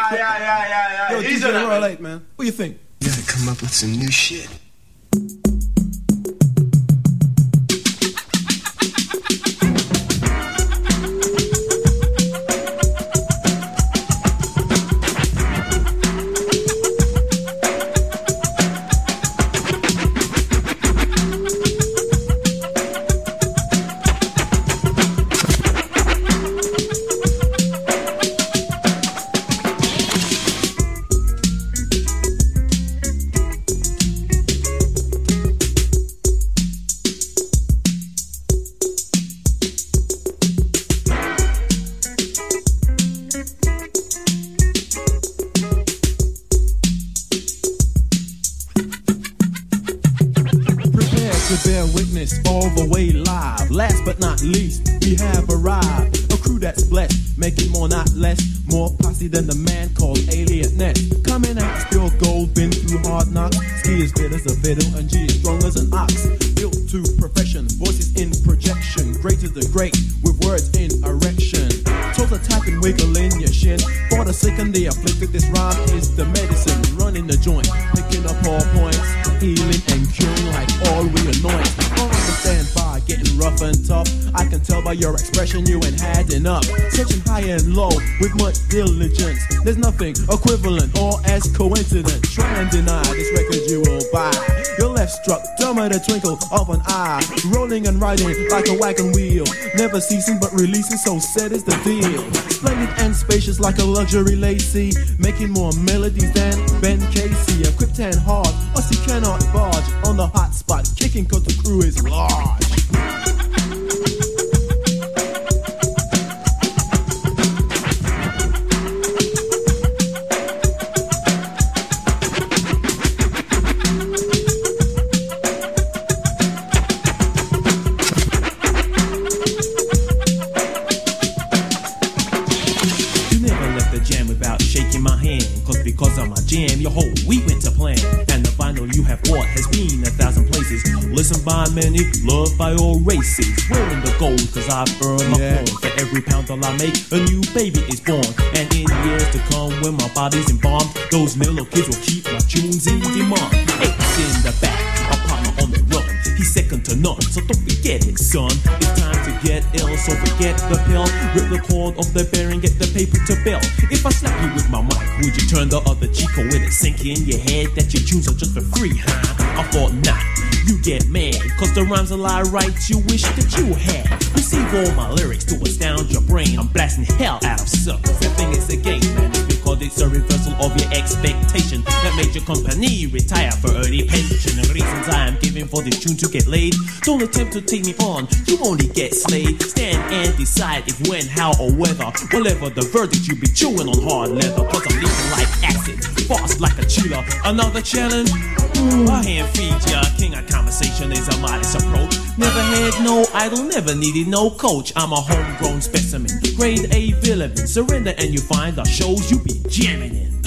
Yo, DJ Roy Late, man. What do you think? You gotta come up with some new shit. Bear witness all the way live. Last but not least, we have arrived. A crew that's blessed, making more not less. More posse than the man called Alien Net. Coming out pure gold, been through hard knocks. Ski is fit as a fiddle and G is strong as an ox. Built to perfection, voices in projection. Great as the great, with words in erection. Toes are tapping, wiggle in your shin. For the sick and the afflicted, this rhyme is the medicine. Running the joint, picking up all points. Healing and curing like all we anoint. Don't understand by getting rough and tough. I can tell by your expression you ain't had enough. Searching high and low with much diligence. There's nothing equivalent or as coincident. Try and deny this record you will buy. Your left struck dumb at a twinkle of an eye. Rolling and riding like a wagon wheel. Never ceasing but releasing, so sad is the deal. Splendid and spacious like a luxury lacy. Making more melodies than Ben Casey. Equipped and hard, us he cannot barge on the hot spot, kicking cause the crew is large. You never left the jam without shaking my hand, cause because of my jam your whole week went to plan. And the vinyl you have bought has been 1,000 places. Listened by many, loved by all races. Wearing the gold cause I've earned my own. For every pound that I make, a new baby is born. And in years to come when my body's embalmed, those little kids will keep my tunes in demand. Ace in the back, a partner on the run. He's second to none, so don't forget it, son. It's time to get ill, so forget the pill. Rip the cord off the bearing, get the paper to bill. If I slap you with my mic, would you turn the other cheek, or will it sink in your head that your tunes are just for free, huh? I thought not. You get mad, cause the rhymes a lie right you wish that you had. Receive all my lyrics to astound your brain. I'm blasting hell out of suckers. That thing is a game, man, because it's a reversal of your expectation that made your company retire for early pension. The reasons I am giving for this tune to get laid. Don't attempt to take me on, you only get slayed. Stand and decide if, when, how, or whether. Whatever the verdict, you be chewing on hard leather. Cause I'm leaking like acid, fast like a chiller. Another challenge? I hand feed ya. King of conversation is a modest approach. Never had no idol, never needed no coach. I'm a homegrown specimen, grade A villain. Surrender and you find the shows you be jamming in.